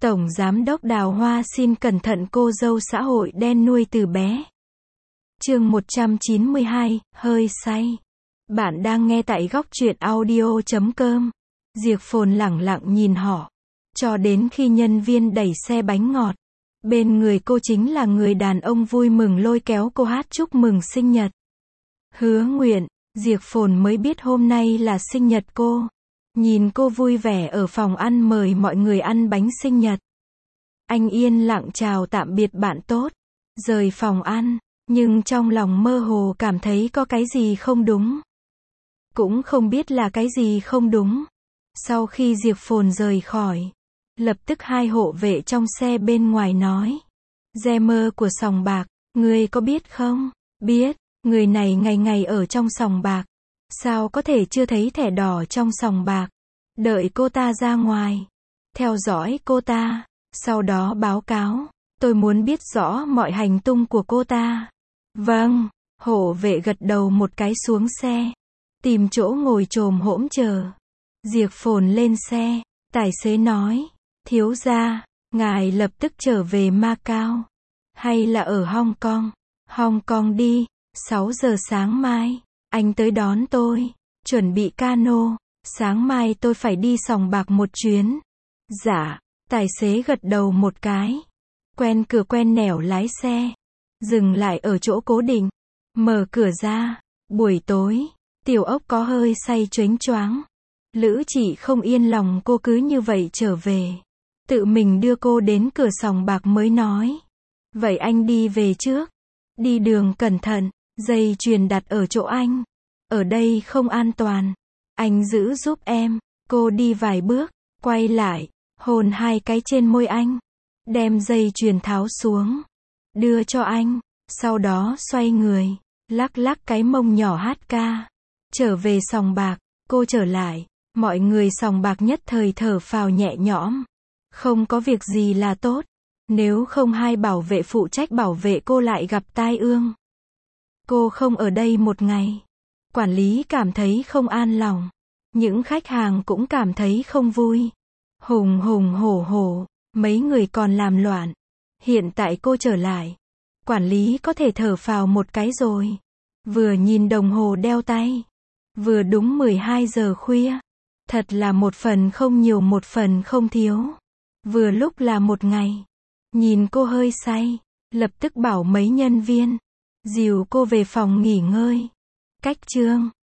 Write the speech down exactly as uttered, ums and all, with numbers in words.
Tổng Giám đốc Đào Hoa xin cẩn thận cô dâu xã hội đen nuôi từ bé. Chương một trăm chín mươi hai, hơi say. Bạn đang nghe tại góc truyện audio chấm com. Diệp Phồn lẳng lặng nhìn họ, cho đến khi nhân viên đẩy xe bánh ngọt. Bên người cô chính là người đàn ông vui mừng lôi kéo cô hát chúc mừng sinh nhật. Hứa Nguyện, Diệp Phồn mới biết hôm nay là sinh nhật cô. Nhìn cô vui vẻ ở phòng ăn mời mọi người ăn bánh sinh nhật. Anh yên lặng chào tạm biệt bạn tốt, rời phòng ăn, nhưng trong lòng mơ hồ cảm thấy có cái gì không đúng. Cũng không biết là cái gì không đúng. Sau khi Diệp Phồn rời khỏi, lập tức hai hộ vệ trong xe bên ngoài nói. Gemmer của sòng bạc, ngươi có biết không? Biết, người này ngày ngày ở trong sòng bạc. Sao có thể chưa thấy thẻ đỏ trong sòng bạc? Đợi cô ta ra ngoài, theo dõi cô ta, sau đó báo cáo. Tôi muốn biết rõ mọi hành tung của cô ta. Vâng, hộ vệ gật đầu một cái xuống xe, tìm chỗ ngồi chồm hổm chờ. Diệp Phồn lên xe, tài xế nói, thiếu gia, ngài lập tức trở về Macau, hay là ở Hong Kong? Hong Kong đi, sáu giờ sáng mai, anh tới đón tôi, chuẩn bị cano, sáng mai tôi phải đi sòng bạc một chuyến. Dạ, tài xế gật đầu một cái, quen cửa quen nẻo lái xe, dừng lại ở chỗ cố định, mở cửa ra, buổi tối, Tiểu Ốc có hơi say choáng choáng. Lữ Chỉ không yên lòng cô cứ như vậy trở về, tự mình đưa cô đến cửa sòng bạc mới nói. Vậy anh đi về trước, đi đường cẩn thận, dây chuyền đặt ở chỗ anh, ở đây không an toàn, anh giữ giúp em. Cô đi vài bước, quay lại, hôn hai cái trên môi anh, đem dây chuyền tháo xuống, đưa cho anh, sau đó xoay người, lắc lắc cái mông nhỏ hát ca. Trở về sòng bạc, cô trở lại, mọi người sòng bạc nhất thời thở phào nhẹ nhõm. Không có việc gì là tốt, nếu không hai bảo vệ phụ trách bảo vệ cô lại gặp tai ương. Cô không ở đây một ngày, quản lý cảm thấy không an lòng, những khách hàng cũng cảm thấy không vui. Hùng hùng hổ hổ, mấy người còn làm loạn. Hiện tại cô trở lại, quản lý có thể thở phào một cái rồi. Vừa nhìn đồng hồ đeo tay, vừa đúng mười hai giờ khuya. Thật là một phần không nhiều một phần không thiếu. Vừa lúc là một ngày. Nhìn cô hơi say, lập tức bảo mấy nhân viên dìu cô về phòng nghỉ ngơi. Cách chương